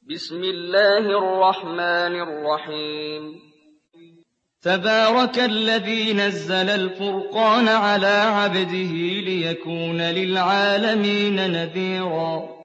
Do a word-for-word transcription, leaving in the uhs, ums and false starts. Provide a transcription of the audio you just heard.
بسم الله الرحمن الرحيم تبارك الذي نزل الفرقان على عبده ليكون للعالمين نذيرا